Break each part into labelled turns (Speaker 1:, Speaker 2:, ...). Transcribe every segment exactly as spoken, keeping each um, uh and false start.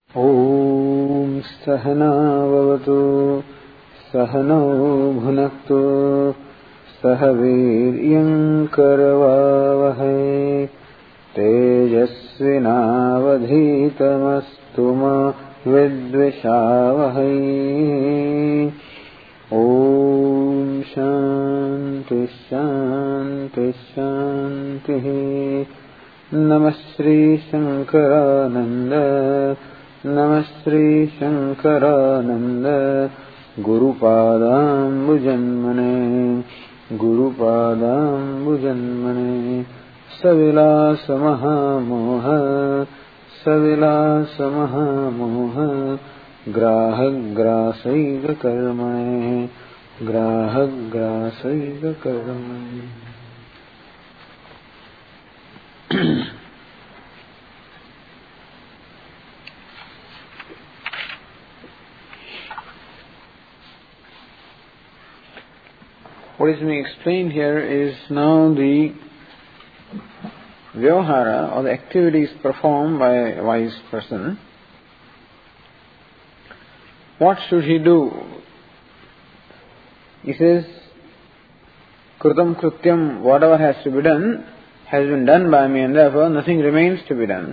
Speaker 1: ॐ सहनाववतु सहनौ भुनक्तु सह वीर्यं करवावहै तेजस्विनावधीतमस्तु मा विद्विषावहै। ॐ शान्ति शान्ति शान्तिः। नमः श्री शंकरानंद नमः Shri Shankaranand गुरुपादाम्बुजन्मने गुरुपादाम्बुजन्मने। सविलास महामोह सविलास महामोह ग्राहग्रासैव कर्मणे ग्राहग्रासैव कर्मणे। What is being explained here is now the vyavahara or the activities performed by a wise person. What should he do? He says, Krutam Krutyam, whatever has to be done has been done by me and therefore nothing remains to be done.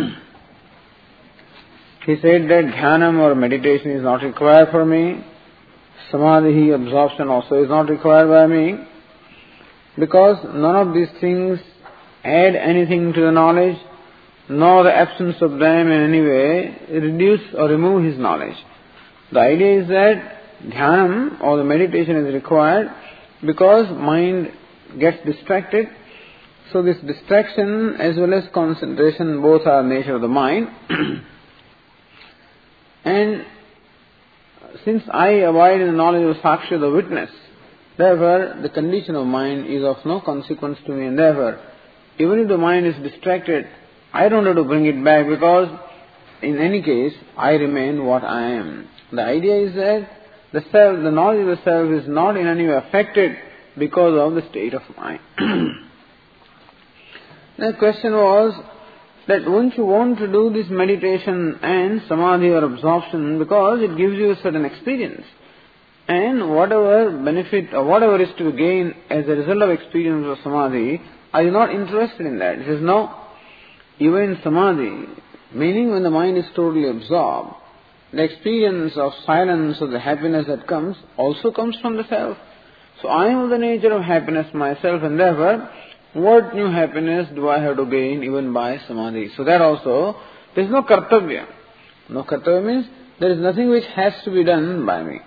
Speaker 1: He said that dhyanam or meditation is not required for me. Samadhi, absorption also is not required by me, because none of these things add anything to the knowledge, nor the absence of them in any way reduce or remove his knowledge. The idea is that dhyanam or the meditation is required because mind gets distracted. So this distraction as well as concentration both are nature of the mind. And since I abide in the knowledge of Sakshi, the witness, therefore the condition of mind is of no consequence to me, and therefore even if the mind is distracted, I don't have to bring it back, because in any case I remain what I am. The idea is that the self, the knowledge of the self is not in any way affected because of the state of mind. The question was that won't you want to do this meditation and samadhi or absorption because it gives you a certain experience, and whatever benefit or whatever is to be gained as a result of experience of samadhi, are you not interested in that? He says no. Even in samadhi, meaning when the mind is totally absorbed, the experience of silence or the happiness that comes also comes from the self. So I am of the nature of happiness myself, and therefore what new happiness do I have to gain even by samadhi? So that also, there is no kartavya. No kartavya means there is nothing which has to be done by me.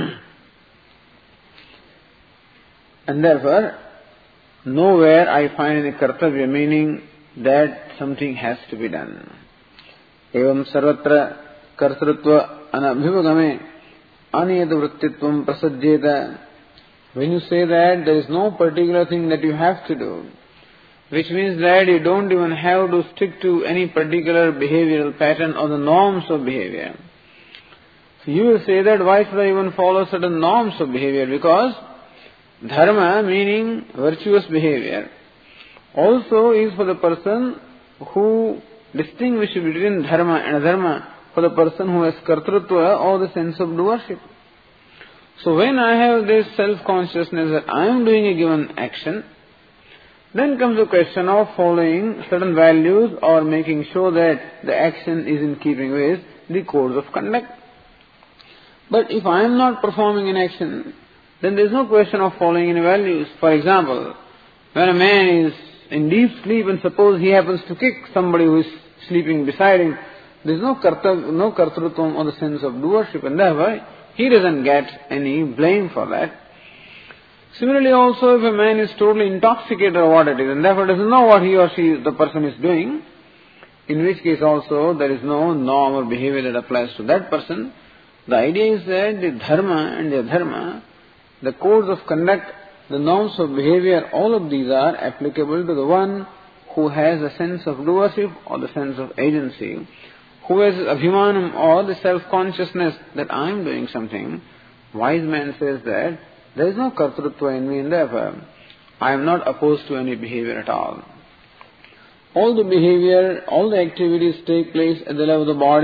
Speaker 1: And therefore, nowhere I find any kartavya, meaning that something has to be done. Evam sarvatra kartrutva anabhivagame aniyat vrittitvam prasajjeta. When you say that there is no particular thing that you have to do, which means that you don't even have to stick to any particular behavioral pattern or the norms of behavior. So you will say that why should I even follow certain norms of behavior? Because dharma, meaning virtuous behavior, also is for the person who distinguishes between dharma and adharma, for the person who has kartrutva or the sense of doership. So when I have this self-consciousness that I am doing a given action, then comes the question of following certain values or making sure that the action is in keeping with the codes of conduct. But if I am not performing an action, then there is no question of following any values. For example, when a man is in deep sleep and suppose he happens to kick somebody who is sleeping beside him, there is no kartav, no kartrutvam or the sense of doership, and therefore he doesn't get any blame for that. Similarly also, if a man is totally intoxicated or what it is, and therefore doesn't know what he or she, the person is doing, in which case also there is no norm or behavior that applies to that person. The idea is that the dharma and the adharma, the codes of conduct, the norms of behavior, all of these are applicable to the one who has a sense of doership or the sense of agency, who has abhimanam or the self-consciousness that I am doing something. Wise man says that there is no kartrutva in me, and therefore I am not opposed to any behavior at all. All the behavior, all the activities take place at the level of the body,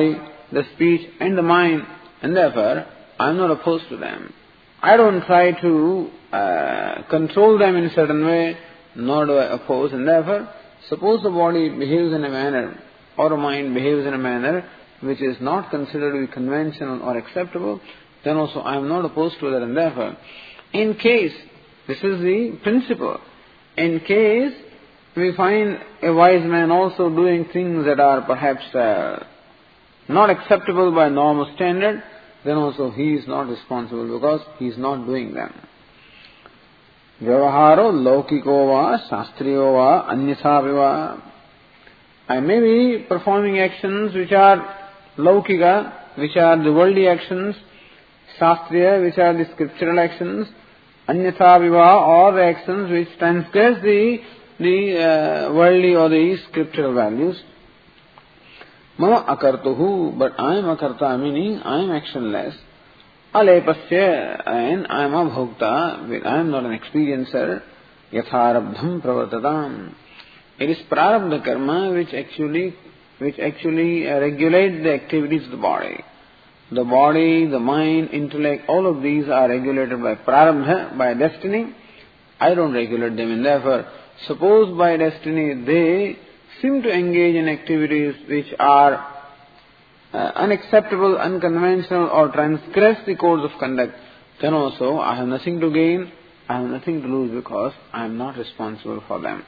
Speaker 1: the speech and the mind, and therefore I am not opposed to them. I don't try to uh, control them in a certain way, nor do I oppose, and therefore, suppose the body behaves in a manner, or a mind behaves in a manner which is not considered to be conventional or acceptable, then also I am not opposed to that, and therefore, in case, this is the principle, in case we find a wise man also doing things that are perhaps uh, not acceptable by normal standard, then also he is not responsible because he is not doing them. Vyavaharo laukiko va, shastriyo va, anyatha viva. I may be performing actions which are laukika, which are the worldly actions, shastriya, which are the scriptural actions, anyatha viva, or the actions which transgress the, the uh, worldly or the scriptural values. Mama akartuhu, but I am akarta, meaning I am actionless. Alepasya, and I am a bhokta, I am not an experiencer. Yatharabdham pravartatam. It is prarabdha karma which actually, which actually uh, regulate the activities of the body. The body, the mind, intellect, all of these are regulated by prarabdha, by destiny. I don't regulate them, and therefore, suppose by destiny they seem to engage in activities which are uh, unacceptable, unconventional, or transgress the codes of conduct, then also I have nothing to gain, I have nothing to lose because I am not responsible for them.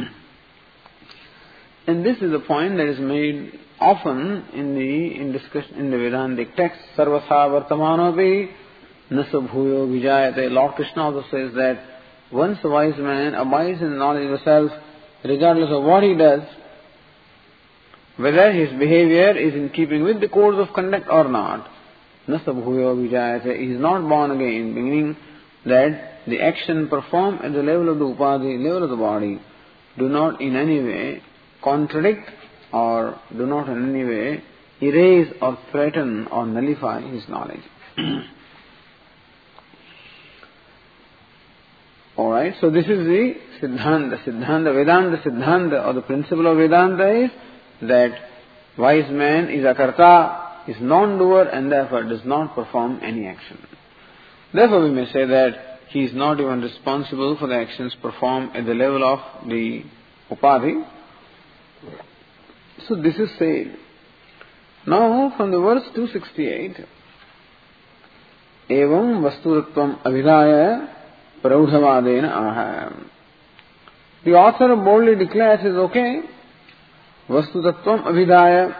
Speaker 1: And this is a point that is made often in the in discussion in the Vedantic text. Sarvasa vartamanopi nasa bhuyo vijayate. Lord Krishna also says that once a wise man abides in the knowledge of self, regardless of what he does, whether his behavior is in keeping with the codes of conduct or not, nasa bhuyo vijayate, he is not born again, meaning that the action performed at the level of the upadhi, level of the body, do not in any way contradict or do not in any way erase or threaten or nullify his knowledge. Alright, so this is the Siddhanta. Siddhanta, Vedanta Siddhanta, or the principle of Vedanta is that wise man is akarta, is non-doer, and therefore does not perform any action. Therefore we may say that he is not even responsible for the actions performed at the level of the upadhi. So this is said. Now from the verse two sixty-eight, evam vasturatvam avidaya praudhavadena aha. The author boldly declares, is okay, vastutatvam avidaya.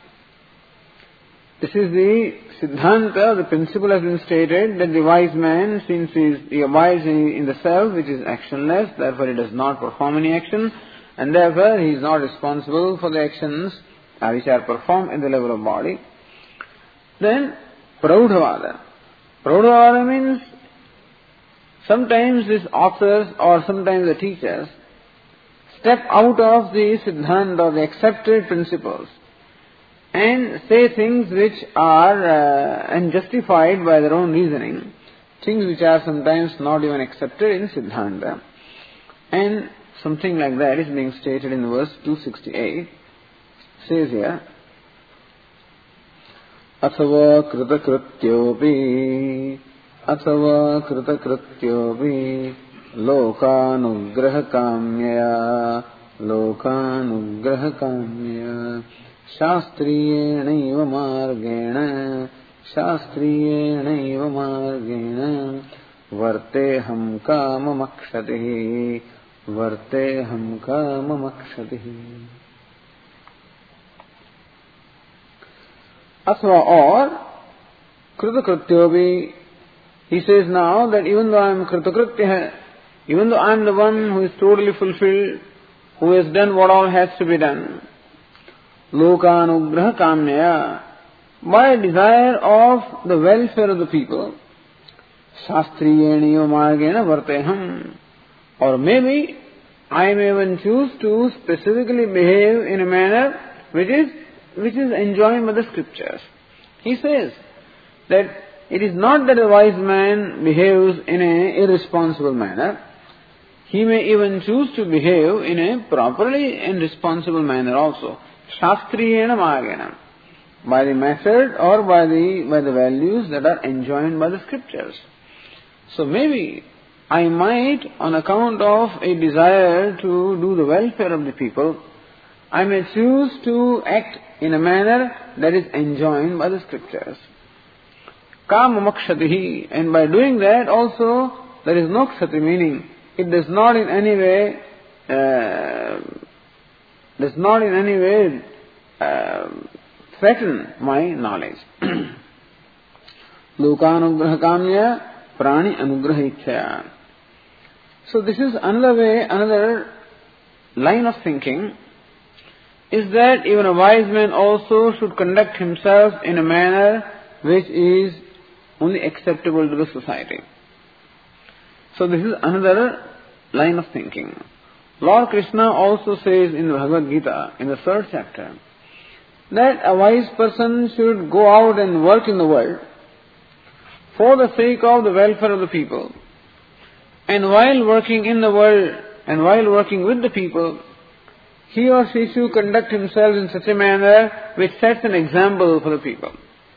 Speaker 1: This is the Siddhanta, the principle has been stated that the wise man, since he, is, he abides in, in the self which is actionless, therefore he does not perform any action, and therefore he is not responsible for the actions uh, which are performed at the level of body. Then, praudhavada. Praudhavada means sometimes these authors or sometimes the teachers step out of the Siddhanta or the accepted principles and say things which are uh, unjustified by their own reasoning, things which are sometimes not even accepted in Siddhanta. And something like that is being stated in verse two sixty-eight. Says here, Athava krita krityopi, Athava krita krityopi, Lokanugraha kamya, Lokanugraha kamya, Shastriyena margena, Shastriyena margena, Varteham kama makshatihi, Varteham kama makshatihi. Athva, or kritakrityopi, he says now that even though I am kritakritya, even though I am the one who is totally fulfilled, who has done what all has to be done, lokanugraha kamya, by desire of the welfare of the people, shastriyena margena varteham, or maybe I may even choose to specifically behave in a manner which is which is enjoined by the scriptures. He says that it is not that a wise man behaves in an irresponsible manner. He may even choose to behave in a properly and responsible manner also. Shastriyena margena. by the method or by the by the values that are enjoined by the scriptures. So maybe I might, on account of a desire to do the welfare of the people, I may choose to act in a manner that is enjoined by the scriptures. Kama makshatihi, and by doing that also there is no kshati, meaning it does not in any way uh, does not in any way uh, threaten my knowledge. Lokanugraha kamya prani anugraha ichchaya. So this is another way, another line of thinking, is that even a wise man also should conduct himself in a manner which is only acceptable to the society. So this is another line of thinking. Lord Krishna also says in the Bhagavad Gita, in the third chapter, that a wise person should go out and work in the world for the sake of the welfare of the people. And while working in the world and while working with the people, he or she should conduct himself in such a manner which sets an example for the people.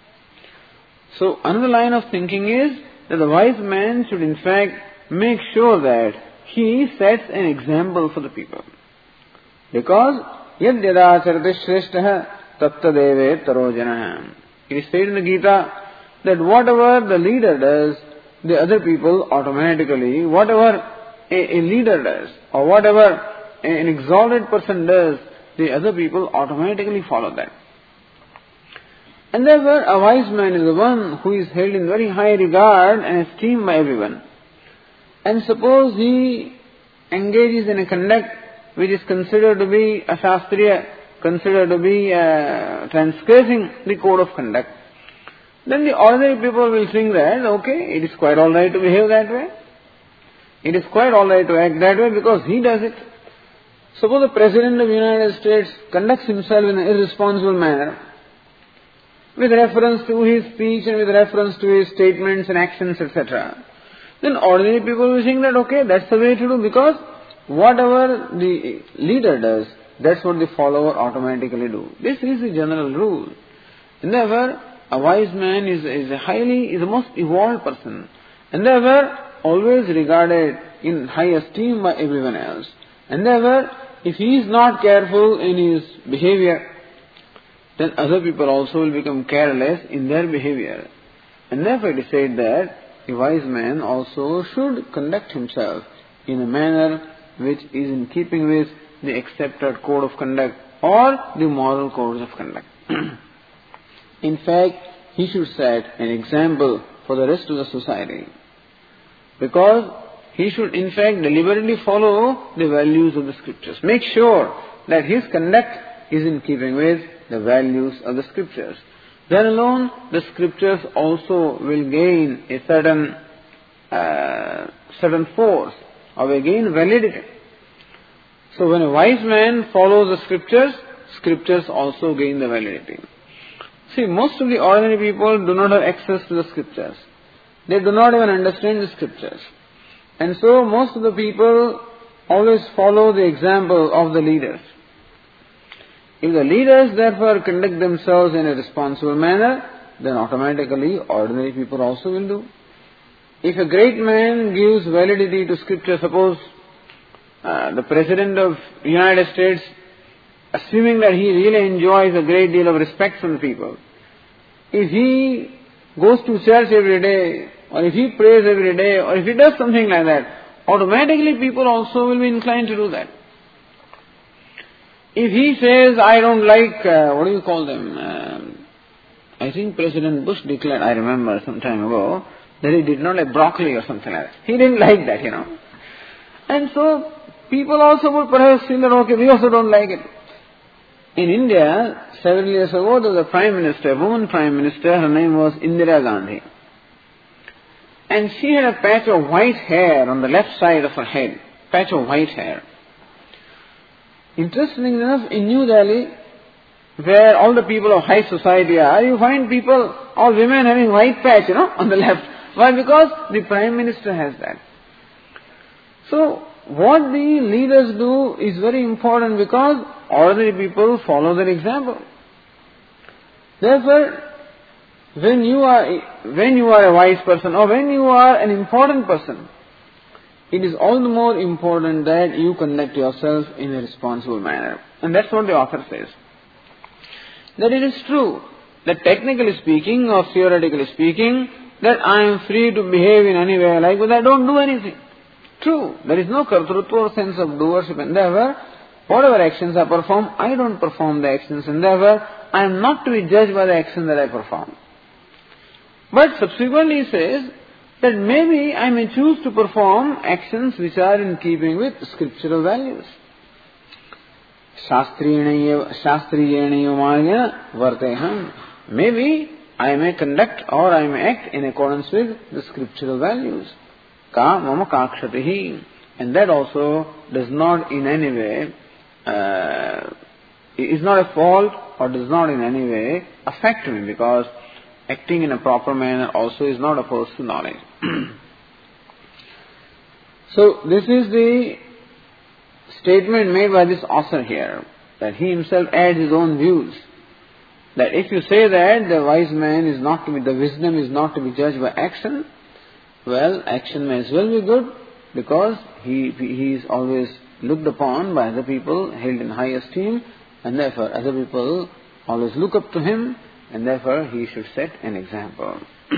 Speaker 1: So another line of thinking is that the wise man should in fact make sure that he sets an example for the people. Because yad yada charati shrestha tattadeve tarojana. It is said in the Gita that whatever the leader does, the other people automatically, whatever a, a leader does, or whatever an exalted person does, the other people automatically follow that. And therefore, a wise man is the one who is held in very high regard and esteemed by everyone. And suppose he engages in a conduct which is considered to be a shastriya, considered to be uh, transgressing the code of conduct, then the ordinary people will think that, okay, it is quite alright to behave that way. It is quite alright to act that way because he does it. Suppose the President of the United States conducts himself in an irresponsible manner, with reference to his speech and with reference to his statements and actions, et cetera, then ordinary people will think that, okay, that's the way to do, because whatever the leader does, that's what the follower automatically do. This is the general rule. And therefore, a wise man is, is a highly, is the most evolved person, and therefore always regarded in high esteem by everyone else. And therefore, if he is not careful in his behavior, then other people also will become careless in their behavior. And therefore it is said that a wise man also should conduct himself in a manner which is in keeping with the accepted code of conduct or the moral codes of conduct. In fact, he should set an example for the rest of the society, because he should in fact deliberately follow the values of the scriptures. Make sure that his conduct is in keeping with the values of the scriptures. Then alone the scriptures also will gain a certain uh, certain force, or will gain validity. So when a wise man follows the scriptures, scriptures also gain the validity. See, most of the ordinary people do not have access to the scriptures. They do not even understand the scriptures. And so most of the people always follow the example of the leaders. If the leaders therefore conduct themselves in a responsible manner, then automatically ordinary people also will do. If a great man gives validity to scripture, suppose uh, the President of the United States, assuming that he really enjoys a great deal of respect from the people, if he goes to church every day, or if he prays every day, or if he does something like that, automatically people also will be inclined to do that. If he says, I don't like, uh, what do you call them, uh, I think President Bush declared, I remember some time ago, that he did not like broccoli or something like that. He didn't like that, you know. And so, people also would perhaps feel that, okay, we also don't like it. In India, several years ago, there was a Prime Minister, a woman Prime Minister, her name was Indira Gandhi. And she had a patch of white hair on the left side of her head, patch of white hair. Interestingly enough, in New Delhi, where all the people of high society are, you find people, all women having white patch, you know, on the left. Why? Because the Prime Minister has that. So, what the leaders do is very important, because ordinary people follow their example. Therefore, when you are when you are a wise person or when you are an important person, it is all the more important that you conduct yourself in a responsible manner. And that's what the author says. That it is true that technically speaking or theoretically speaking, that I am free to behave in any way I like, but I don't do anything. True, there is no kartrutva or sense of doership, and therefore, whatever actions I perform, I don't perform the actions, and therefore, I am not to be judged by the action that I perform. But subsequently he says that maybe I may choose to perform actions which are in keeping with scriptural values. Shastriyena margena varteham. Maybe I may conduct or I may act in accordance with the scriptural values. Ka mama kakshatihi. And that also does not in any way, uh, is not a fault or does not in any way affect me, because acting in a proper manner also is not opposed to knowledge. So this is the statement made by this author here, that he himself adds his own views. That if you say that the wise man is not to be, the wisdom is not to be judged by action, well, action may as well be good, because he he is always looked upon by other people, held in high esteem, and therefore other people always look up to him, and therefore he should set an example.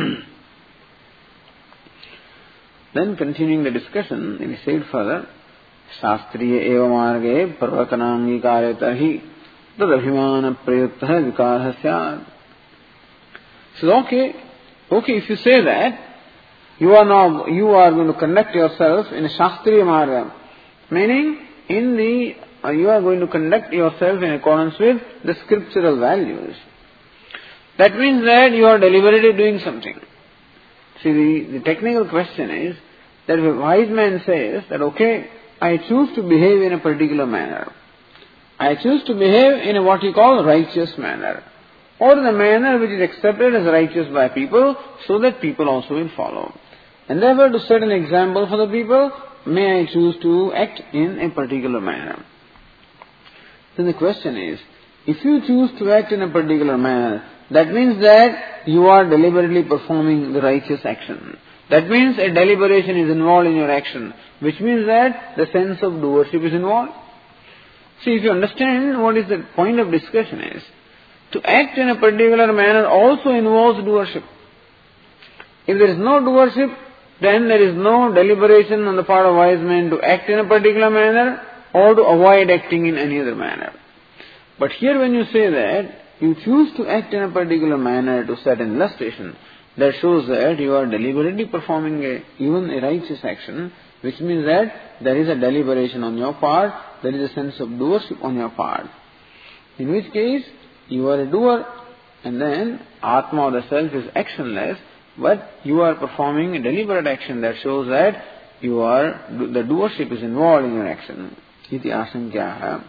Speaker 1: Then continuing the discussion, he said further, Shastriya eva marge parvakanangikare tarhi tadabhimana prayuttah vikarha syad. So okay, okay, if you say that, you are now, you are going to conduct yourself in a Shastriya marga, meaning in the, uh, you are going to conduct yourself in accordance with the scriptural values. That means that you are deliberately doing something. See, the, the technical question is that if a wise man says that, okay, I choose to behave in a particular manner. I choose to behave in a what he calls righteous manner, or in a manner which is accepted as righteous by people, so that people also will follow. And therefore, to set an example for the people, may I choose to act in a particular manner. Then the question is, if you choose to act in a particular manner, that means that you are deliberately performing the righteous action. That means a deliberation is involved in your action, which means that the sense of doership is involved. See, if you understand what is the point of discussion is, to act in a particular manner also involves doership. If there is no doership, then there is no deliberation on the part of wise men to act in a particular manner or to avoid acting in any other manner. But here when you say that you choose to act in a particular manner to set an illustration, that shows that you are deliberately performing a, even a righteous action, which means that there is a deliberation on your part, there is a sense of doership on your part. In which case, you are a doer, and then Atma or the self is actionless, but you are performing a deliberate action that shows that you are, the doership is involved in your action. Iti asankyaha.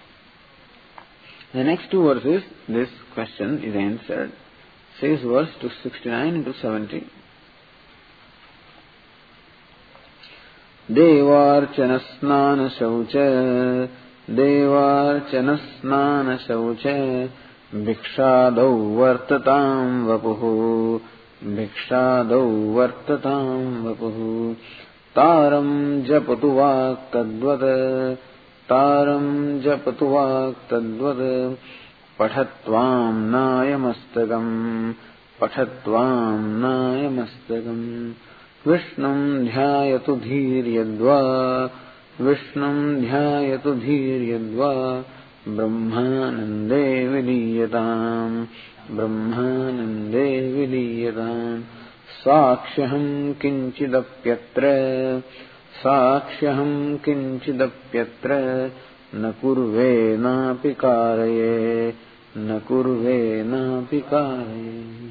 Speaker 1: The next two verses, this question is answered. Says verse to sixty-nine and to seventy. Devarchana snana shaucha, Devarchana snana shaucha, Bhikshadau vartatam vapuhu, Bhikshadau vartatam vapuhu, Taram japatu vaktadvat, Taram japatu vaktadvat, Pathatvam nayamastakam, Pathatvam nayamastakam, Vishnam dhyayatu dhiryadva, Vishnam dhyayatu dhiryadva, Brahmanande viliyatam, Brahmanande viliyatam, Sakshaham kinchidapyatra, Sakshaham kinchidapyatra, Nakurve napikaraye, Nakurve napikaraye.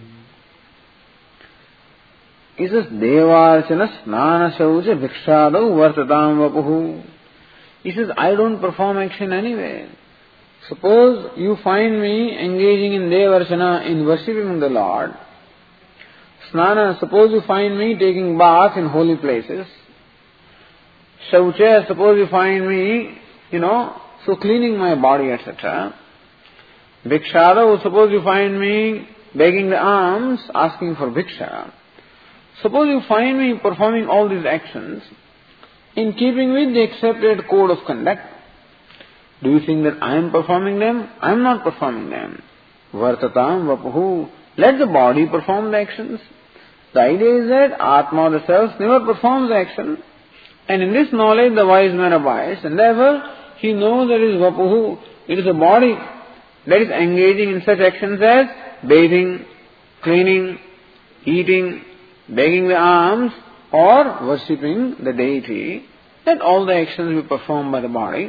Speaker 1: He says, Devarchana snana shaucha bhikshadau vartatam vapuhu. He says, I don't perform action anyway. Suppose you find me engaging in Devarchana, in worshipping the Lord. Snana, suppose you find me taking bath in holy places. Shaucha, suppose you find me, you know, so cleaning my body, et cetera. Bhikshada, suppose you find me begging the alms, asking for bhiksha. Suppose you find me performing all these actions in keeping with the accepted code of conduct. Do you think that I am performing them? I am not performing them. Vartatam vapuhu. Let the body perform the actions. The idea is that Atma, the self, never performs the action. And in this knowledge the wise man abides, and therefore he knows that it is vapuhu. It is a body that is engaging in such actions as bathing, cleaning, eating, begging the alms, or worshipping the deity. That all the actions will be performed by the body.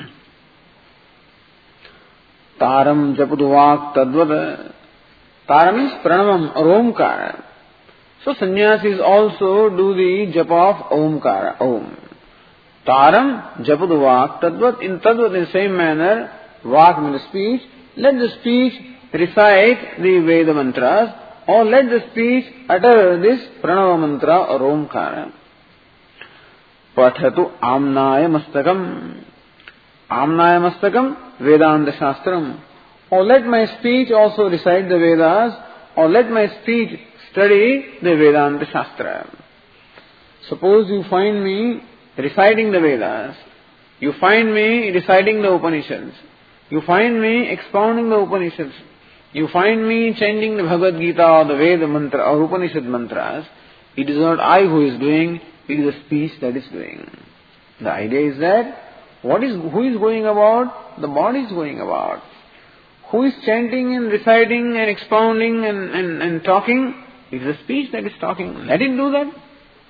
Speaker 1: Taram japuduvak tadvad. Taram is pranamam or omkara. So sannyasis also do the japa of omkara, om. Taram japuduvak tadvat. In tadvat, in the same manner, vak means speech. Let the speech recite the Veda mantras, or let the speech utter this pranava mantra or omkara. Pathatu amnaya mastakam. Amnaya mastakam Vedanta Shastram. Or let my speech also recite the Vedas, or let my speech study the Vedanta Shastra. Suppose you find me reciting the Vedas, you find me reciting the Upanishads, you find me expounding the Upanishads, you find me chanting the Bhagavad Gita or the Veda mantra or Upanishad mantras, it is not I who is doing, it is the speech that is doing. The idea is that what is who is going about? The body is going about. Who is chanting and reciting and expounding and, and, and talking? It is the speech that is talking. Let it do that.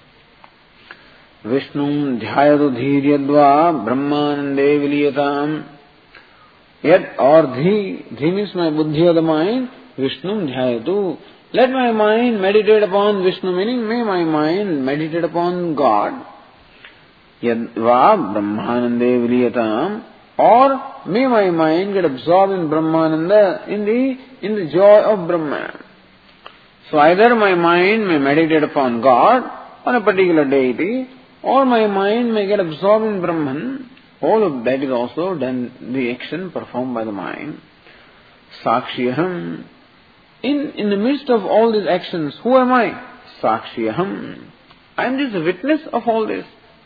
Speaker 1: Vishnum dhyayadu dhiryadva brahmanande viliyatam. Yet or dhi, dhi means my buddhi of the mind, Vishnum dhyayadu. Let my mind meditate upon Vishnu, meaning may my mind meditate upon God. Yadva brahmanande viliyatam. Or may my mind get absorbed in Brahmananda, in the, in the joy of Brahman. So either my mind may meditate upon God, on a particular deity, or my mind may get absorbed in Brahman. All of that is also done, the action performed by the mind. Sakshiyaham. In, in the midst of all these actions, who am I? Sakshiyaham. I am just a witness of all this.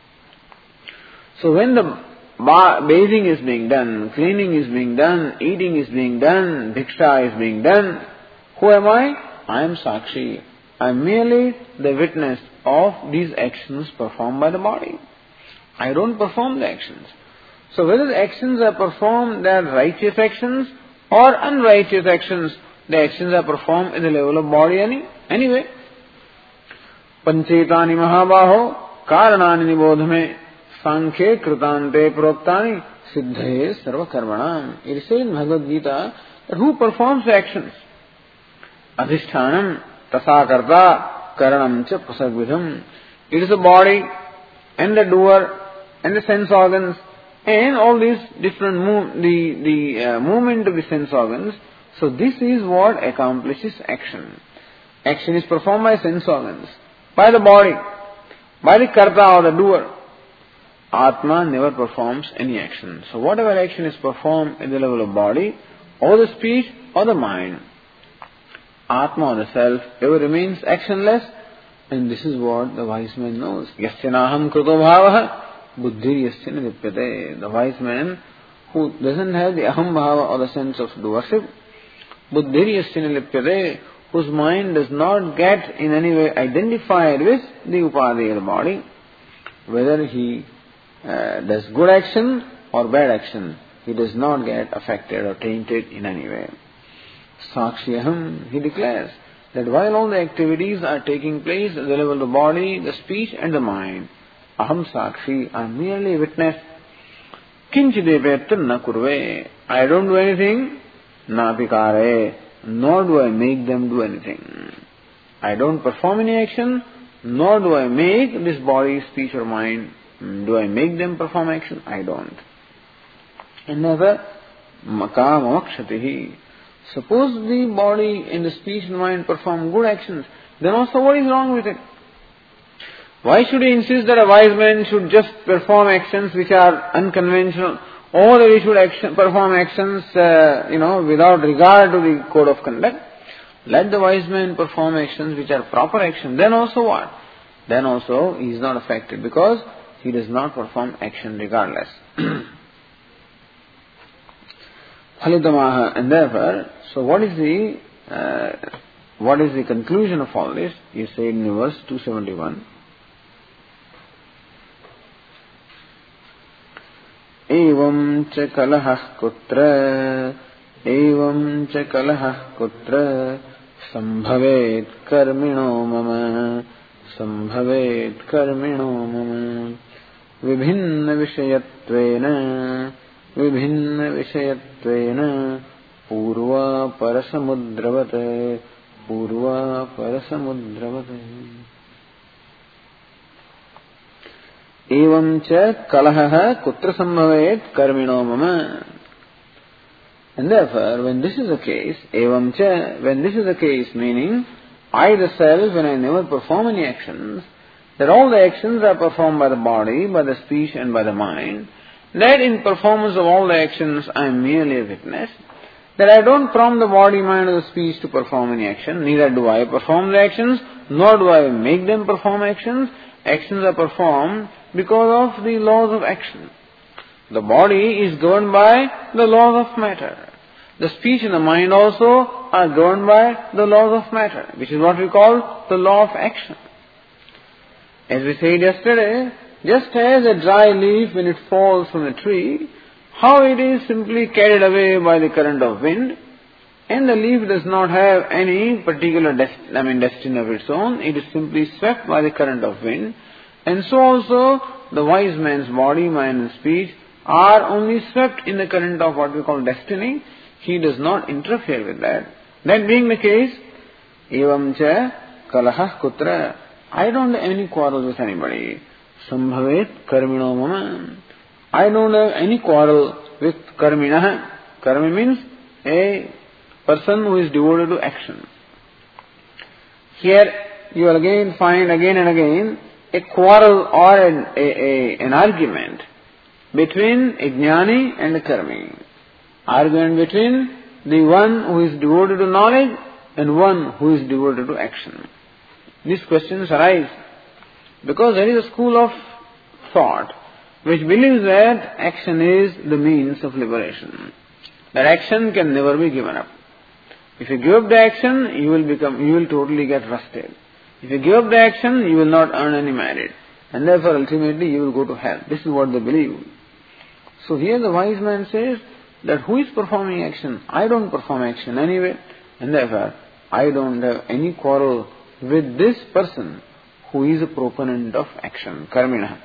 Speaker 1: So when the bathing is being done, cleaning is being done, eating is being done, bhiksha is being done, who am I? I am Sakshi. I am merely the witness of these actions performed by the body. I don't perform the actions. So whether the actions are performed, they are righteous actions or unrighteous actions, the actions are performed at the level of body any, anyway. Panchetani mahabaho karanani nibodhame Sankhye kritante proktani siddhaye sarva karmanam. It is said in Bhagavad Gita that who performs the actions? Adhishtanam tasakarta karanam cha prasagvidham. It is the body and the doer and the sense organs and all these different move, the, the uh, movement of the sense organs. So this is what accomplishes action. Action is performed by sense organs, by the body, by the karta or the doer. Atma never performs any action. So whatever action is performed at the level of body, or the speech, or the mind, Atma or the self ever remains actionless, and this is what the wise man knows. Yasyanaham kruto bhavaha buddhi yasyana lipyate. The wise man who doesn't have the aham bhava or the sense of doership, buddhi yasyana lipyate, whose mind does not get in any way identified with the upadhi of the body, whether he Uh, does good action or bad action, he does not get affected or tainted in any way. Sakshiyaham, he declares that while all the activities are taking place at the level of the body, the speech and the mind, aham sakshi, I am merely a witness. Kinchidepettam na kurve, I don't do anything, na pikare, nor do I make them do anything. I don't perform any action, nor do I make this body, speech or mind. Do I make them perform action? I don't. And never makamakshatihi. Suppose the body and the speech and mind perform good actions, then also what is wrong with it? Why should he insist that a wise man should just perform actions which are unconventional or that we should action, perform actions, uh, you know, without regard to the code of conduct. Let the wise man perform actions which are proper actions. Then also what? Then also he is not affected because he does not perform action regardless. Phalitamaha, and therefore, so what is the uh, what is the conclusion of all this? You say in verse two seventy-one. Evam cha kalah kutra, evam cha kalah kutra, sambhavet karmino mama, sambhavet karmino mama, vibhinna vishayatvena, vibhinna vishayatvena, purva parasamudravate, purva parasamudravate. Evam cha kalaha kutra sambhavet karmino mama. And therefore, when this is the case, evam cha, when this is the case, meaning, I the self, when I never perform any actions, that all the actions are performed by the body, by the speech and by the mind, that in performance of all the actions I am merely a witness, that I don't prompt the body, mind or the speech to perform any action, neither do I perform the actions, nor do I make them perform actions. Actions are performed because of the laws of action. The body is governed by the laws of matter. The speech and the mind also are governed by the laws of matter, which is what we call the law of action. As we said yesterday, just as a dry leaf when it falls from a tree, how it is simply carried away by the current of wind, and the leaf does not have any particular dest- I mean destiny of its own, it is simply swept by the current of wind, and so also the wise man's body, mind and speech are only swept in the current of what we call destiny. He does not interfere with that. That being the case, evam cha kalaha kutra, I don't have any quarrel with anybody. Sambhavet karmino mama, I don't have any quarrel with karminah. Karmi means a person who is devoted to action. Here you will again find again and again a quarrel or an, a, a, an argument between a jnani and a karmi. Argument between the one who is devoted to knowledge and one who is devoted to action. These questions arise because there is a school of thought which believes that action is the means of liberation. That action can never be given up. If you give up the action, you will become, you will totally get rusted. If you give up the action, you will not earn any merit. And therefore ultimately you will go to hell. This is what they believe. So here the wise man says that who is performing action? I don't perform action anyway. And therefore I don't have any quarrel with this person who is a proponent of action. Karmina.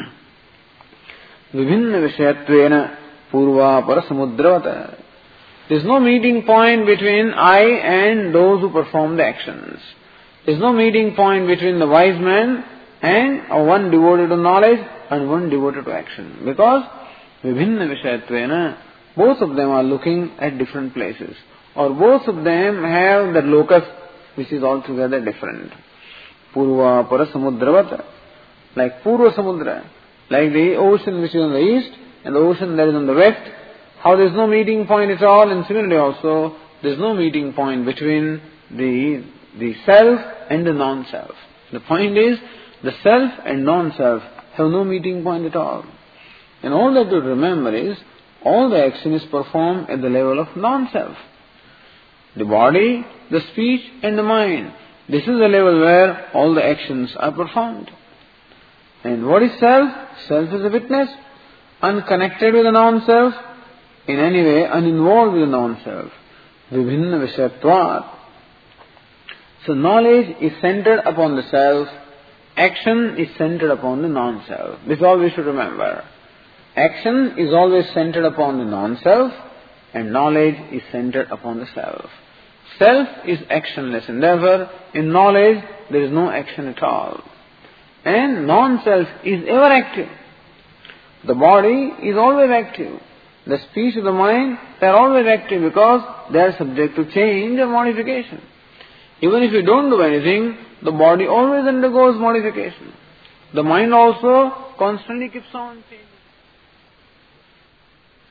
Speaker 1: Vibhinna vishayatvena purva parasamudravata. There is no meeting point between I and those who perform the actions. There is no meeting point between the wise man and or one devoted to knowledge and one devoted to action. Because vibhinna vishayatvena, both of them are looking at different places. Or both of them have the locus which is altogether different. Purva parasamudravata. Like Purva Samudra. Like the ocean which is on the east and the ocean that is on the west. How there is no meeting point at all, and similarly also there is no meeting point between the the self and the non-self. The point is, the self and non-self have no meeting point at all. And all that to remember is, all the action is performed at the level of non-self. The body, the speech and the mind. This is the level where all the actions are performed. And what is self? Self is a witness, unconnected with the non-self, in any way uninvolved with the non-self. Vibhinna vishayatvat. So knowledge is centered upon the self, action is centered upon the non-self. This is all we should remember. Action is always centered upon the non-self, and knowledge is centered upon the self. Self is actionless, and therefore in knowledge there is no action at all. And non-self is ever active. The body is always active. The speech of the mind, they are always active because they are subject to change or modification. Even if you don't do anything, the body always undergoes modification. The mind also constantly keeps on changing.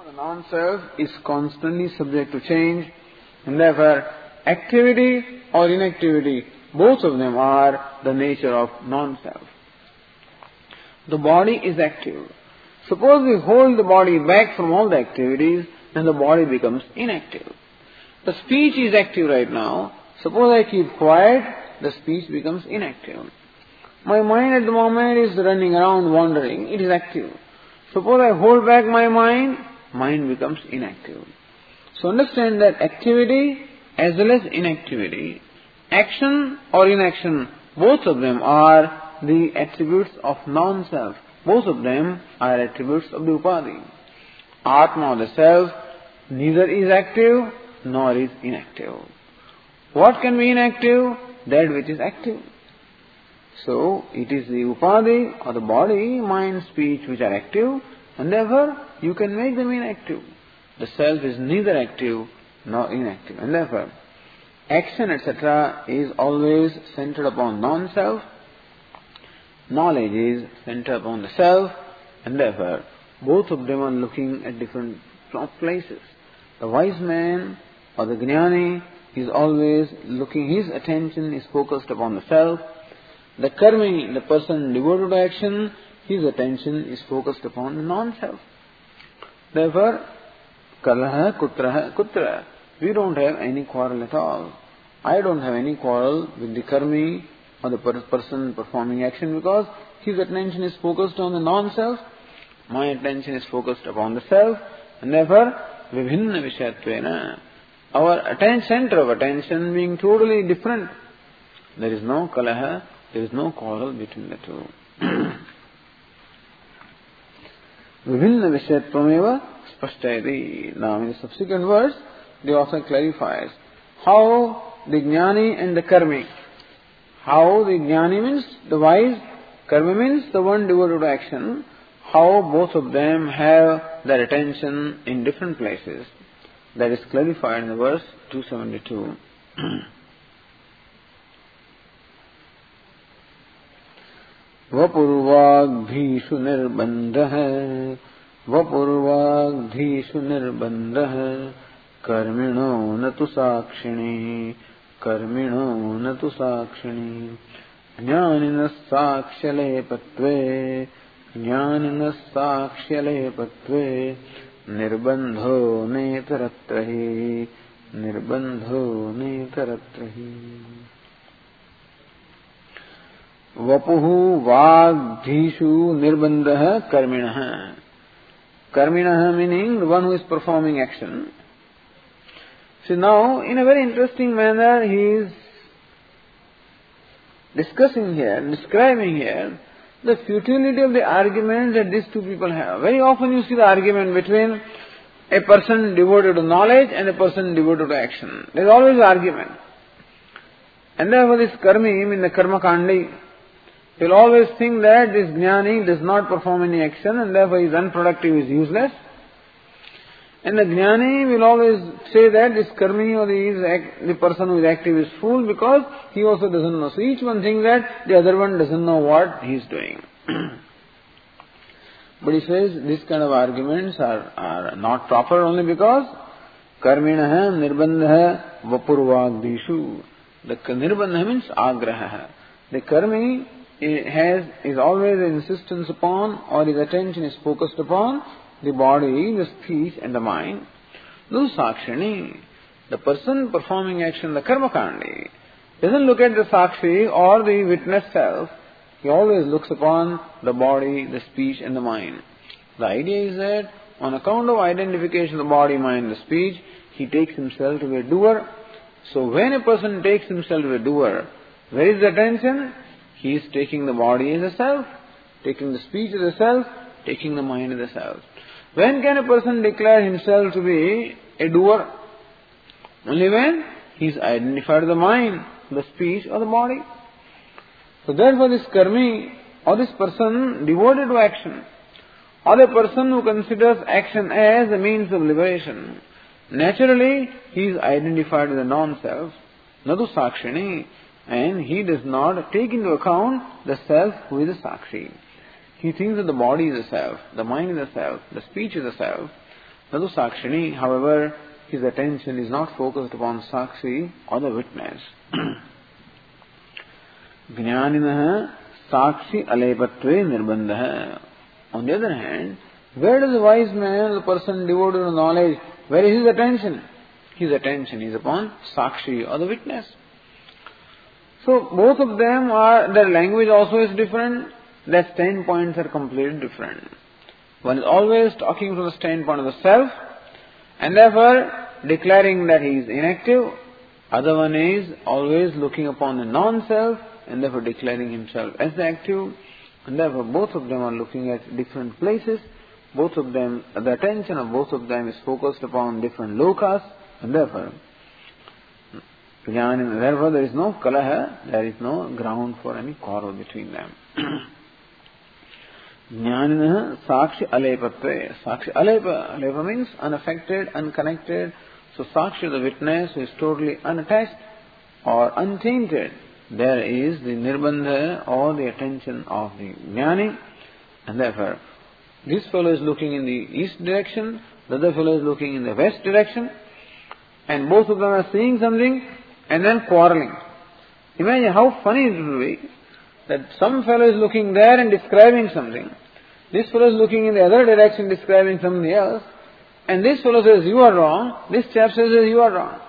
Speaker 1: the non-self is constantly subject to change, and therefore activity or inactivity, both of them are the nature of non-self. The body is active. Suppose we hold the body back from all the activities, then the body becomes inactive. The speech is active right now. Suppose I keep quiet, the speech becomes inactive. My mind at the moment is running around wandering, it is active. Suppose I hold back my mind, mind becomes inactive. So understand that activity as well as inactivity, action or inaction, both of them are the attributes of non-self. Both of them are attributes of the Upadhi. Atma, the self, neither is active nor is inactive. What can be inactive? That which is active. So, it is the Upadhi or the body, mind, speech which are active, and therefore you can make them inactive. The self is neither active nor inactive, and therefore action et cetera is always centered upon non-self. Knowledge is centered upon the self, and therefore both of them are looking at different places. The wise man or the Jnani is always looking, his attention is focused upon the self. The karmi, the person devoted to action, his attention is focused upon the non-self. Therefore, kalaha kutraha kutra. We don't have any quarrel at all. I don't have any quarrel with the karmi or the person performing action because his attention is focused on the non-self. My attention is focused upon the self, and therefore, vibhinna vishayatvena, our attention, center of attention being totally different. There is no kalaha, there is no quarrel between the two. Vibhinna vishayatvameva spashtayati. Now, in the subsequent verse, the author clarifies how the jnani and the karmi, how the jnani means the wise, karmi means the one devoted to action, how both of them have their attention in different places. That is clarified in the verse two seventy-two. Vapurvagdhishu nirbandhah Vapurvagdhishu nirbandhah Karmino natu sakshini Karmino natu sakshini Jnaninas sakshale patve Jnaninas sakshale patve Nirbandho netaratrahi Nirbandho netaratrahi. Vapuhu vagdhishu nirbandha karminaha. Karminaha meaning the one who is performing action. So now, in a very interesting manner, he is discussing here, describing here, the futility of the argument that these two people have. Very often you see the argument between a person devoted to knowledge and a person devoted to action. There is always an argument. And therefore this karmi, in the karma kandi, he will always think that this jnani does not perform any action and therefore he is unproductive, is useless. And the jnani will always say that this karmi or the, the person who is active is fool because he also doesn't know. So each one thinks that the other one doesn't know what he is doing. But he says this kind of arguments are, are not proper only because karminaha nirbandha vapurvagdhishu. The nirbandha means agraha. The karmi has, is always an insistence upon or his attention is focused upon the body, the speech and the mind. Nu sakshini, the person performing action, the karma kandi, doesn't look at the sakshi or the witness self. He always looks upon the body, the speech and the mind. The idea is that on account of identification of the body, mind, the speech, he takes himself to be a doer. So when a person takes himself to be a doer, where is the attention? He is taking the body as a self, taking the speech as a self, taking the mind as a self. When can a person declare himself to be a doer? Only when he is identified with the mind, the speech or the body. So therefore this karmi or this person devoted to action or the person who considers action as a means of liberation, naturally he is identified with the non-self, nadu sakshini, and he does not take into account the self who is a sakshi. He thinks that the body is a self, the mind is a self, the speech is a self. Tadu Sakshini, however, his attention is not focused upon Sakshi or the witness. Jnaninaha Sakshi Alepatve Nirbandha. On the other hand, where does the wise man, the person devoted to knowledge, where is his attention? His attention is upon Sakshi or the witness. So both of them are, their language also is different, their standpoints are completely different. One is always talking from the standpoint of the self, and therefore declaring that he is inactive. Other one is always looking upon the non-self, and therefore declaring himself as the active. And therefore both of them are looking at different places. Both of them, the attention of both of them is focused upon different lokas, and therefore, therefore there is no kalaha, there is no ground for any quarrel between them. Jnaninaha Sakshi Alepatve. Sakshi Alepa. Alepa means unaffected, unconnected. So Sakshi, the witness, who is totally unattached or untainted, there is the nirbandha or the attention of the jnani, and therefore this fellow is looking in the east direction, the other fellow is looking in the west direction, and both of them are seeing something and then quarreling. Imagine how funny it will be that some fellow is looking there and describing something, this fellow is looking in the other direction describing something else, and this fellow says you are wrong, this chap says you are wrong.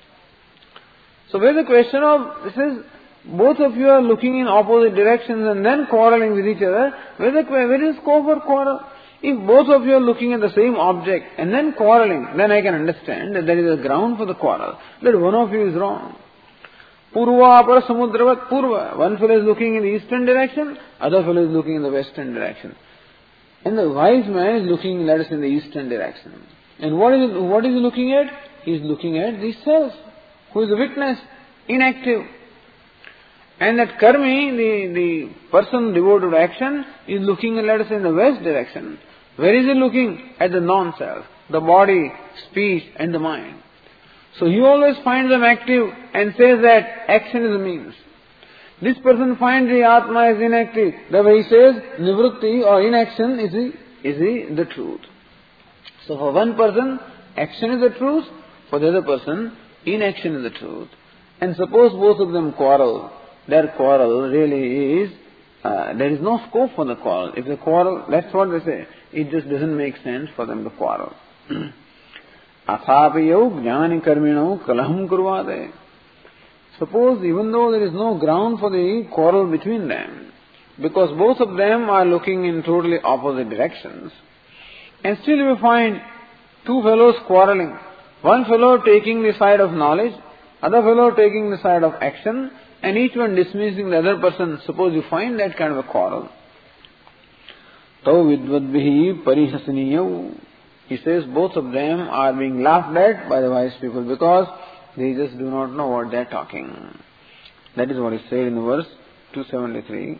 Speaker 1: So where the question of, this is, both of you are looking in opposite directions and then quarreling with each other, where, the, where is scope for quarrel? If both of you are looking at the same object and then quarreling, then I can understand that there is a ground for the quarrel, that one of you is wrong. Purva apara samudravat purva. One fellow is looking in the eastern direction, other fellow is looking in the western direction. And the wise man is looking, let us, in the eastern direction. And what is, what is he looking at? He is looking at the self, who is the witness, inactive. And that karmi, the, the person devoted to action, is looking, let us say, in the west direction. Where is he looking? At the non-self, the body, speech and the mind. So he always finds them active and says that action is a means. This person finds the Atma is inactive. Therefore he says nivrutti or inaction is the, is the, the truth. So for one person, action is the truth. For the other person, inaction is the truth. And suppose both of them quarrel. Their quarrel really is, uh, there is no scope for the quarrel. If they quarrel, that's what they say. It just doesn't make sense for them to quarrel. Athapayo jnani karmino kalaham kurvade. Suppose even though there is no ground for the quarrel between them, because both of them are looking in totally opposite directions, and still we find two fellows quarreling. One fellow taking the side of knowledge, other fellow taking the side of action, and each one dismissing the other person. Suppose you find that kind of a quarrel. Tau vidvadbihi parihasaniyav. He says both of them are being laughed at by the wise people because they just do not know what they are talking. That is what is said in verse two seventy-three.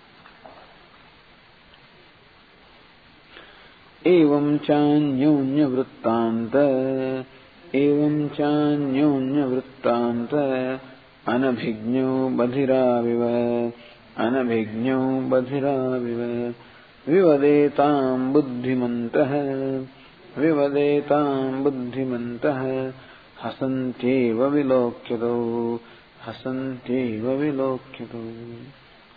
Speaker 1: Evam chanyonya vrittanta evam chanyonya vrittanta anabhigno badhira viva anabhigno badhira viva vivadetam buddhimantah vivadetam buddhimantah hasantyeva vilokyato hasantyeva vilokyato.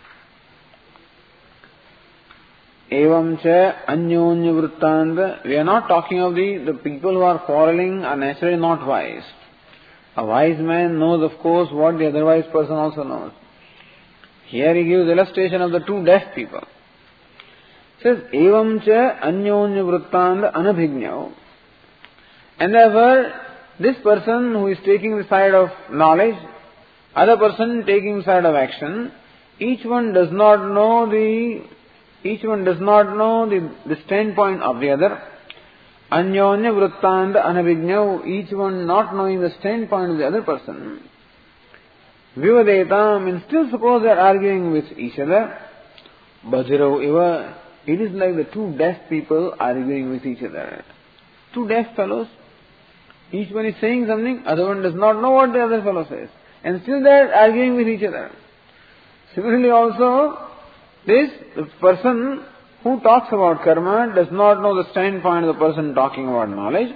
Speaker 1: Evam cha anyonya vrittanta. We are not talking of the, the people who are quarreling are naturally not wise. A wise man knows, of course, what the otherwise person also knows. Here he gives illustration of the two deaf people. He says, evam cha anyonya vrittanta anabhignyau. And therefore, this person who is taking the side of knowledge, other person taking the side of action, each one does not know the, each one does not know the, the standpoint of the other. Anyonya vrittanta anabhignyau, each one not knowing the standpoint of the other person. Vivadetam, and still suppose they are arguing with each other. Bajirau iva, it is like the two deaf people arguing with each other. Two deaf fellows. Each one is saying something, other one does not know what the other fellow says. And still they are arguing with each other. Similarly also, this person who talks about karma does not know the standpoint of the person talking about knowledge.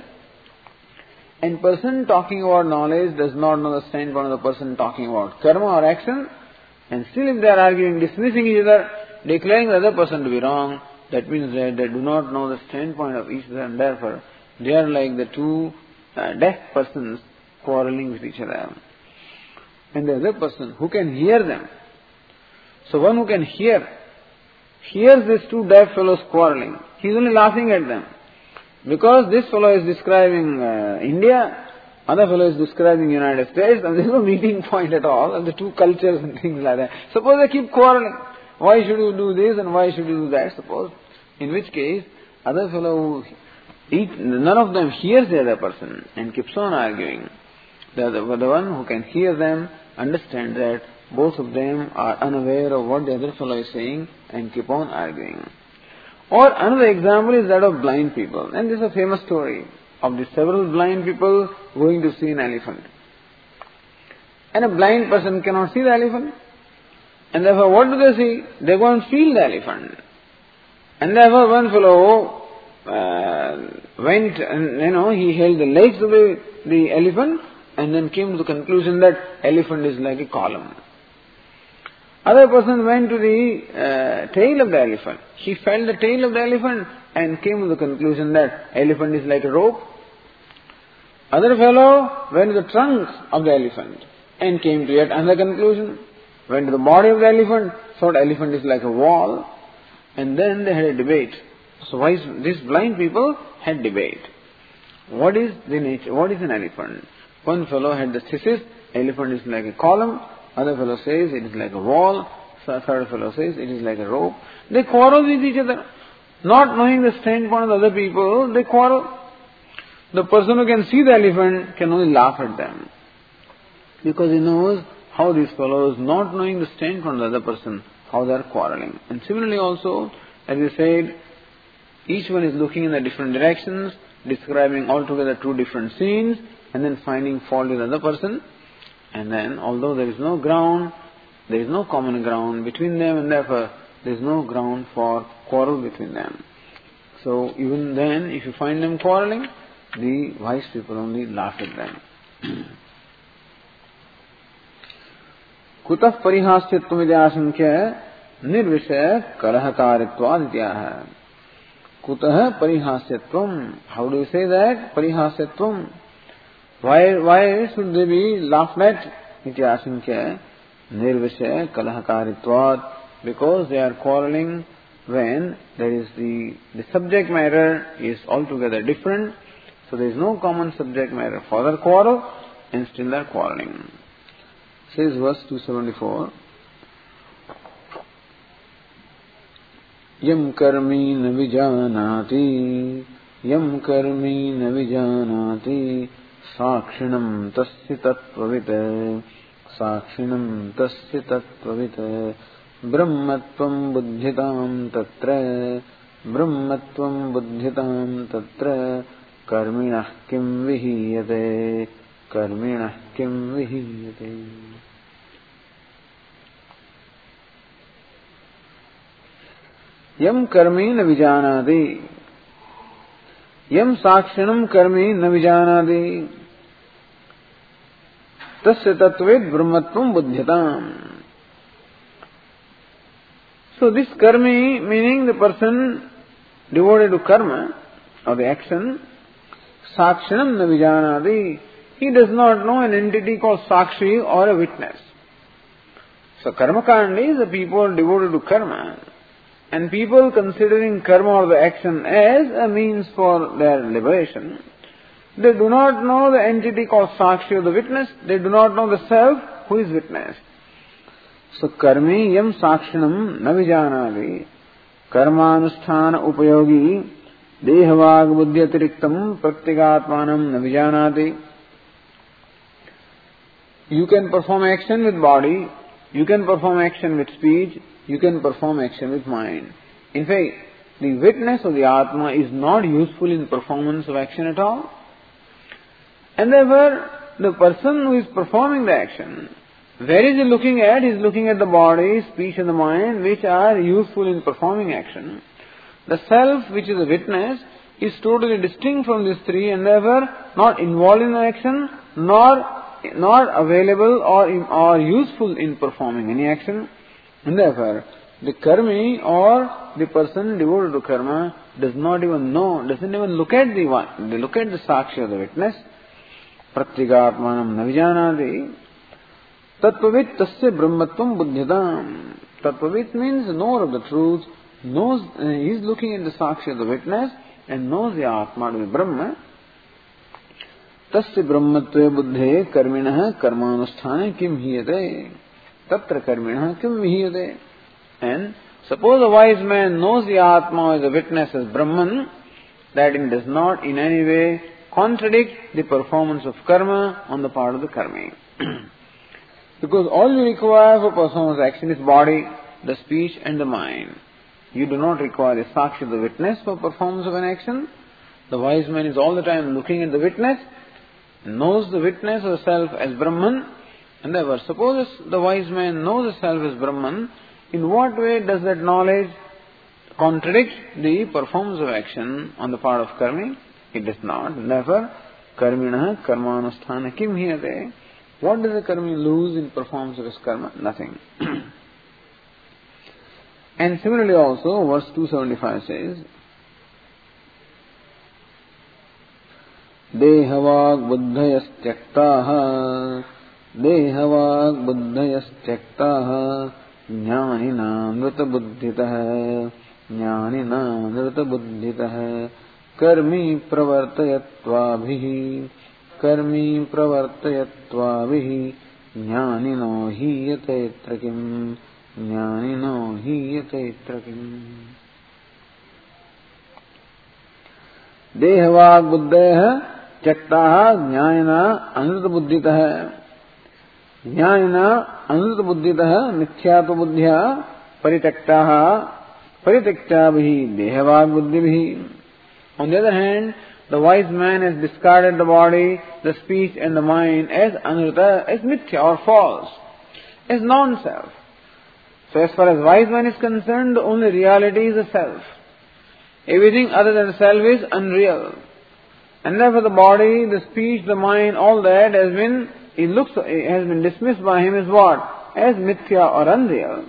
Speaker 1: And person talking about knowledge does not know the standpoint of the person talking about karma or action. And still if they are arguing, dismissing each other, declaring the other person to be wrong, that means that they do not know the standpoint of each other, and therefore they are like the two uh, deaf persons quarreling with each other. And the other person who can hear them. So one who can hear, hears these two deaf fellows quarreling. He is only laughing at them. Because this fellow is describing uh, India, other fellow is describing United States, and there is no meeting point at all, and the two cultures and things like that. Suppose they keep quarreling. Why should you do this and why should you do that? Suppose. In which case, other fellow, each, none of them hears the other person and keeps on arguing. The, the, the one who can hear them understands that both of them are unaware of what the other fellow is saying and keep on arguing. Or another example is that of blind people. And this is a famous story of the several blind people going to see an elephant. And a blind person cannot see the elephant. And therefore what do they see? They go and feel the elephant. And therefore one fellow uh, went and, you know, he held the legs of the, the elephant and then came to the conclusion that elephant is like a column. Other person went to the uh, tail of the elephant. He felt the tail of the elephant and came to the conclusion that elephant is like a rope. Other fellow went to the trunk of the elephant and came to yet another conclusion. Went to the body of the elephant, thought elephant is like a wall, and then they had a debate. So why is, these blind people had debate. What is the nature? What is an elephant? One fellow had the thesis, elephant is like a column. Other fellow says it is like a wall. Third fellow says it is like a rope. They quarrel with each other. Not knowing the standpoint of the other people, they quarrel. The person who can see the elephant can only laugh at them. Because he knows how these fellows, not knowing the standpoint of the other person, how they are quarreling. And similarly also, as we said, each one is looking in the different directions, describing altogether two different scenes, and then finding fault with the other person. And then, although there is no ground, there is no common ground between them, and therefore there is no ground for quarrel between them. So even then, if you find them quarreling, the wise people only laugh at them. Kutah parihasyatvam idyasankya nirvishaya kalahakaritvad. Kutah parihasyatvam. How do you say that? Parihasyatvam. Why, why should they be laughed at? Ityasankya nirvishaya kalahakaritvad. Because they are quarreling when there is the, the subject matter is altogether different. So there is no common subject matter for their quarrel, and still they are quarreling. Says verse two seventy-four. Yam karmi na vijanati, yam karmi na vijanati, sakshinam tasya tattvavita, sakshinam tasya tattvavita, brahmatvam buddhitam tatra, brahmatvam buddhitam tatra, karminah kim vihiyate, karminah kim vihiyate. Yam karmi na vijanati, yam sakshinam karmi na vijanati, tasya tattvet brahmatvam buddhyatam. So this karmi, meaning the person devoted to karma, or the action, sakshinam na vijanati, he does not know an entity called sakshi or a witness. So karmakandi is the people devoted to karma, and people considering karma or the action as a means for their liberation. They do not know the entity called sakshi or the witness. They do not know the self who is witness. So karmi yam sakshinam na vijanati, karmanusthana upayogi, dehavag buddhyatiriktam pratyagatmanam na vijanati. You can perform action with body, you can perform action with speech, you can perform action with mind. In fact, the witness of the Atma is not useful in performance of action at all. And therefore, the person who is performing the action, where is he looking at? He is looking at the body, speech and the mind, which are useful in performing action. the self which is a witness is totally distinct from these three and therefore not involved in action, nor not available or, or useful in performing any action. And therefore, the karmi or the person devoted to karma does not even know, doesn't even look at the one, they look at the sakshi of the witness. Pratyagatmanam navijanadi tattvavit tasya brahmatvam buddhyatam. Tattvavit means knower of the truth, knows, uh, he is looking at the sakshi of the witness and knows the Atma to be Brahma. Tasya brahmatve buddhe karminah karmanusthane kim hiyate. Tatra karminah kim vihiyate. And suppose a wise man knows the Atma as a witness as Brahman, that it does not in any way contradict the performance of karma on the part of the karmi. Because all you require for performance action is body, the speech and the mind. You do not require the sakshi of the witness for performance of an action. The wise man is all the time looking at the witness, knows the witness or self as Brahman, and therefore suppose the wise man knows the self as Brahman, in what way does that knowledge contradict the performance of action on the part of karmi? It does not. And therefore, karminah karmanusthana kim hiyate. What does the karmi lose in performance of his karma? Nothing. And similarly also, verse two seventy-five says, Dehavag buddhayastyaktaha Dehavag buddhayastyaktaha Jnanina nrita buddhitaha Jnanina nrita buddhitaha Karmi pravartayatvabhihi Karmi pravartayatvabhihi Jnanino hiyate trakim Jnanino hiyate trakim. Dehavag buddhaya chaktaha jnanina anrita buddhitaha Jnanina anrita buddhitaha mithyata buddhya paritaktaha paritaktabhihi dehavag buddhibhihi. On the other hand, the wise man has discarded the body, the speech and the mind as anrita, as mithya or false, as non-self. So as far as wise man is concerned, the only reality is the self. Everything other than the self is unreal. And therefore the body, the speech, the mind, all that has been, it looks, it has been dismissed by him as what? As mithya or unreal.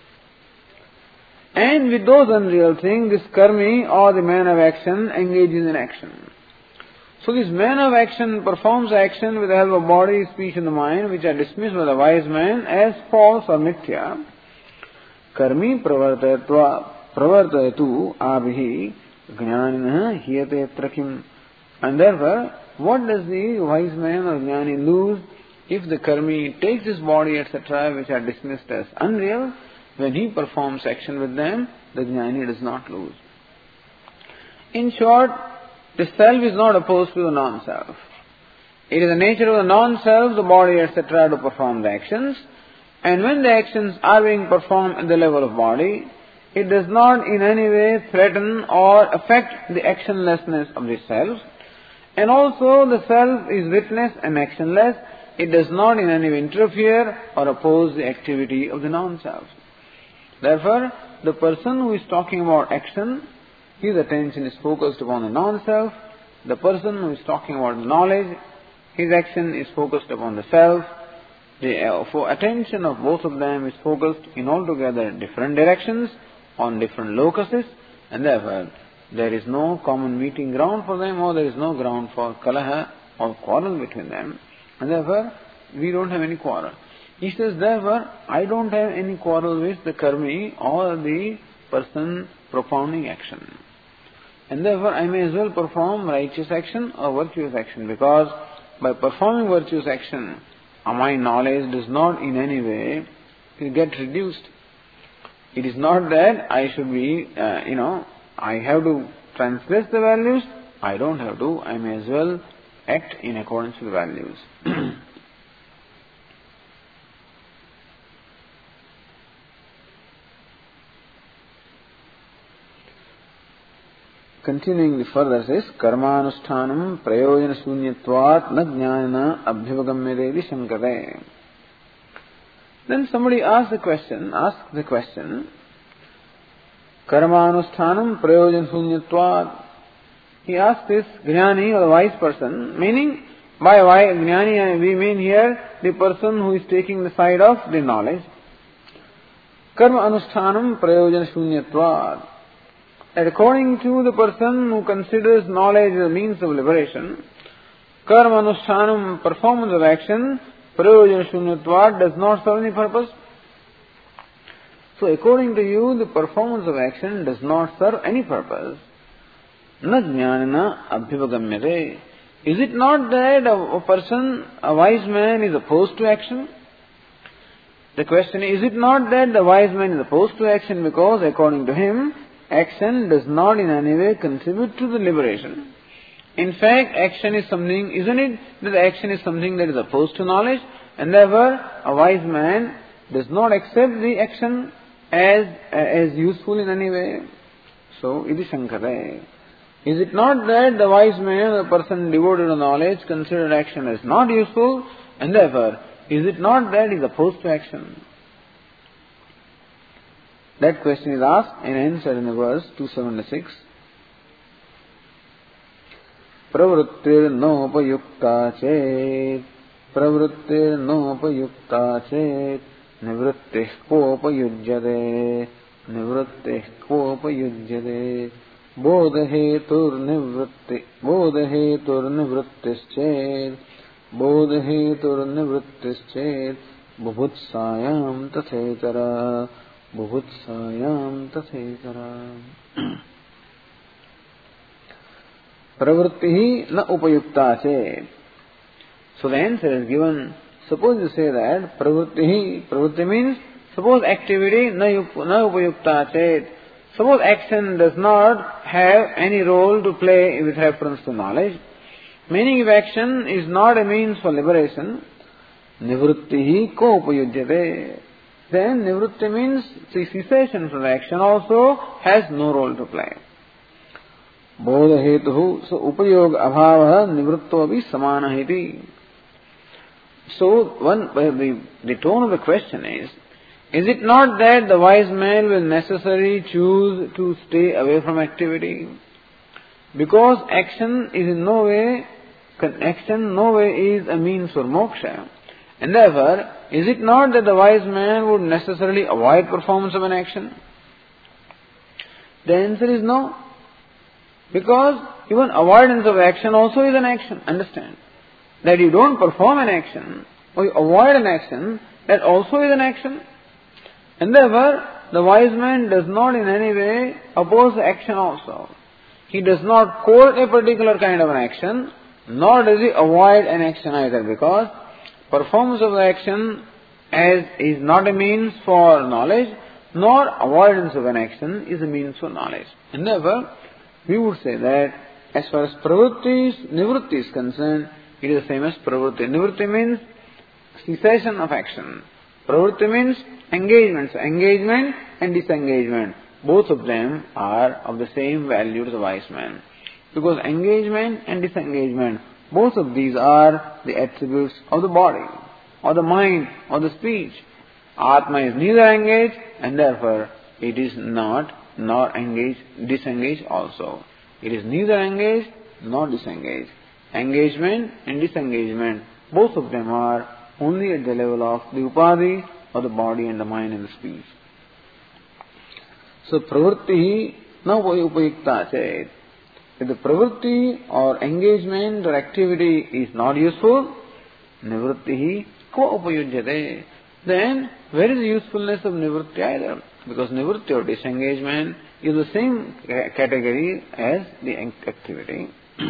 Speaker 1: And with those unreal things, this karmi or the man of action engages in action. So this man of action performs action with the help of body, speech and the mind, which are dismissed by the wise man as false or mithya. Karmi pravartayatva pravartayatu abhihi jnanina hiyate trakim. And therefore, what does the wise man or jnani lose if the karmi takes his body, et cetera, which are dismissed as unreal? When he performs action with them, the jnani does not lose. In short, the self is not opposed to the non-self. It is the nature of the non-self, the body, et cetera, to perform the actions. And when the actions are being performed at the level of body, it does not in any way threaten or affect the actionlessness of the self. And also the self is witness and actionless. It does not in any way interfere or oppose the activity of the non-self. Therefore, the person who is talking about action, his attention is focused upon the non-self. The person who is talking about knowledge, his action is focused upon the self. The uh, for attention of both of them is focused in altogether different directions, on different locuses, and therefore there is no common meeting ground for them, or there is no ground for kalaha or quarrel between them, and therefore we don't have any quarrel. He says, therefore, I don't have any quarrel with the karmi or the person propounding action. And therefore, I may as well perform righteous action or virtuous action, because by performing virtuous action, my knowledge does not in any way get reduced. It is not that I should be, uh, you know, I have to transgress the values. I don't have to. I may as well act in accordance with the values. Continuing the further says, Karmanusthanam prayojana shunyatvat na jnana abhivagamyadedi shankate. Then somebody asks the question, asks the question, Karmanusthanam prayojan shunyatvad. He asked this Jnani or the wise person, meaning by Jnani we mean here the person who is taking the side of the knowledge. Karma anusthanam prayojan shunyatvad. That according to the person who considers knowledge as a means of liberation, karma anusthanam, performance of action, prayojan shunyatvad, does not serve any purpose. So according to you, the performance of action does not serve any purpose. Na jnanana abhivagamyate. Is it not that a person, a wise man, is opposed to action? The question is, is it not that the wise man is opposed to action because according to him, action does not in any way contribute to the liberation? In fact, action is something, isn't it, that action is something that is opposed to knowledge, and therefore a wise man does not accept the action as as useful in any way. So, iti shankare. Is it not that the wise man, the person devoted to knowledge, considered action as not useful, and therefore, is it not that he is opposed to action? That question is asked and answered in the verse two seventy-six. Pravrittir nopayukta chet, pravrittir nopayukta chet, nivrittih kopayujyade, nivrittih kopayujyade, bodhetur nivritti, bodhetur nivrittischet, bodhetur nivrittischet, bubhutsayam tathetara, bubhutsayam tathetara. Pravritti na upayukta chet. So the answer is given. Suppose you say that pravritti, pravritti means suppose activity na upayukta chet. Suppose action does not have any role to play with reference to knowledge. Meaning if action is not a means for liberation, nivrittihi ko upayujyate. Then nivritti means the cessation from action also has no role to play. Bodha hetuhu, so upayog abhavaha nivritto abhi samana heti. So one, the, the tone of the question is, is it not that the wise man will necessarily choose to stay away from activity? Because action is in no way, action no way is a means for moksha. And therefore, is it not that the wise man would necessarily avoid performance of an action? The answer is no. Because even avoidance of action also is an action. Understand? That you don't perform an action, or you avoid an action, that also is an action. And therefore, the wise man does not in any way oppose action also. He does not court a particular kind of an action, nor does he avoid an action either, because performance of the action as is not a means for knowledge, nor avoidance of an action is a means for knowledge. And therefore, we would say that as far as pravritti, nivritti is concerned, it is the same as pravritti. Nivritti means cessation of action. Pravritti means engagement. So engagement and disengagement, both of them are of the same value to the wise man. Because engagement and disengagement, both of these are the attributes of the body, or the mind, or the speech. Atma is neither engaged, and therefore it is not nor engaged, disengaged also. It is neither engaged nor disengaged. Engagement and disengagement, both of them are only at the level of the upadhi, or the body and the mind and the speech. So pravritti na upayukta chet. If the pravritti or engagement or activity is not useful, nivrittihi ko upayujyate. Then where is the usefulness of nivritti either? Because nivritti or disengagement is the same category as the activity.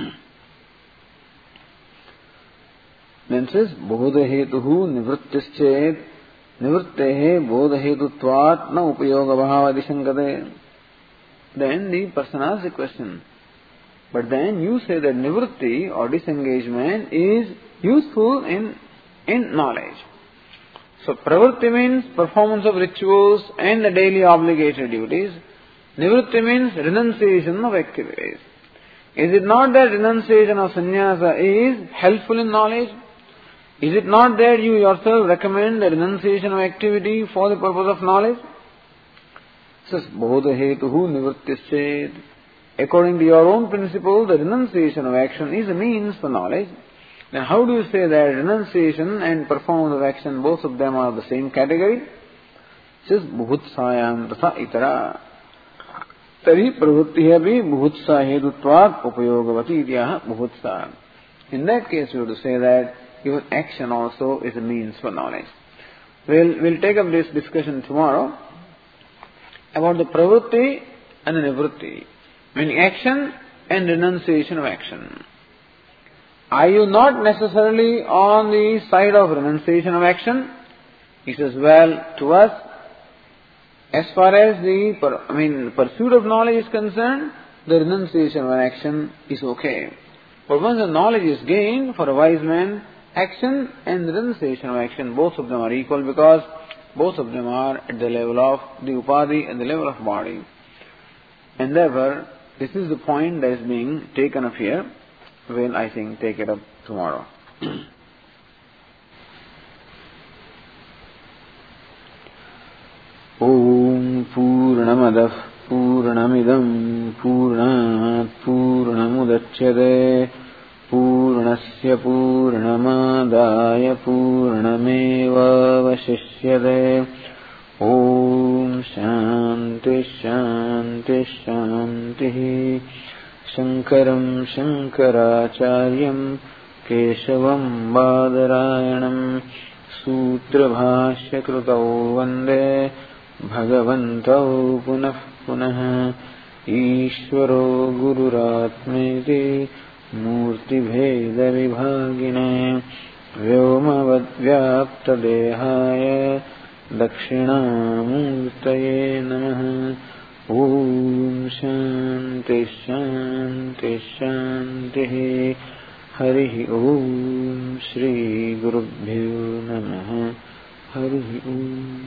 Speaker 1: Then says, bodha hetuhu nivrittischet, nivrittehe bodha hetutvat na upayoga bhava dishankate. Then the person asks the question, but then you say that nivritti or disengagement is useful in, in knowledge. So pravritti means performance of rituals and the daily obligatory duties. Nivritti means renunciation of activities. Is it not that renunciation of sannyasa is helpful in knowledge? Is it not that you yourself recommend the renunciation of activity for the purpose of knowledge? Says bodha hetuhu nivrittischet. According to your own principle, the renunciation of action is a means for knowledge. Then how do you say that renunciation and performance of action, both of them are the same category? Says bhutsayam tatha itara. Tari pravrittihi abhi bhutsa hedutvat upayogavati idyaha bhutsa. In that case, you have to say that even action also is a means for knowledge. We'll, we'll take up this discussion tomorrow about the pravritti and the nivritti, meaning action and renunciation of action. Are you not necessarily on the side of renunciation of action? He says, well, to us, as far as the I mean pursuit of knowledge is concerned, the renunciation of an action is okay. But once the knowledge is gained, for a wise man, action and renunciation of action, both of them are equal, because both of them are at the level of the upadhi and the level of body. And therefore, this is the point that is being taken up here. We'll, I think, take it up tomorrow. Om Purnamadah Purnamidam Purnat Purnamudachyate Purnasya Purnamadaya Purnameva Vasishyate. Om Shanti Shanti Shanti. Shankaram Shankaracharyam Keshavam Badarayanam Sutra Bhashya Krutau Vande Bhagavantau Punah Punah. Ishvaro Gururatmeti Murti Bheda Vibhagine Vyomavad Vyapta Dehaya Dakshinamurtaye Namaha. Om Shanti Shanti Shanti. Hari Om Shri Gurubhyo Namaha. Hari Om.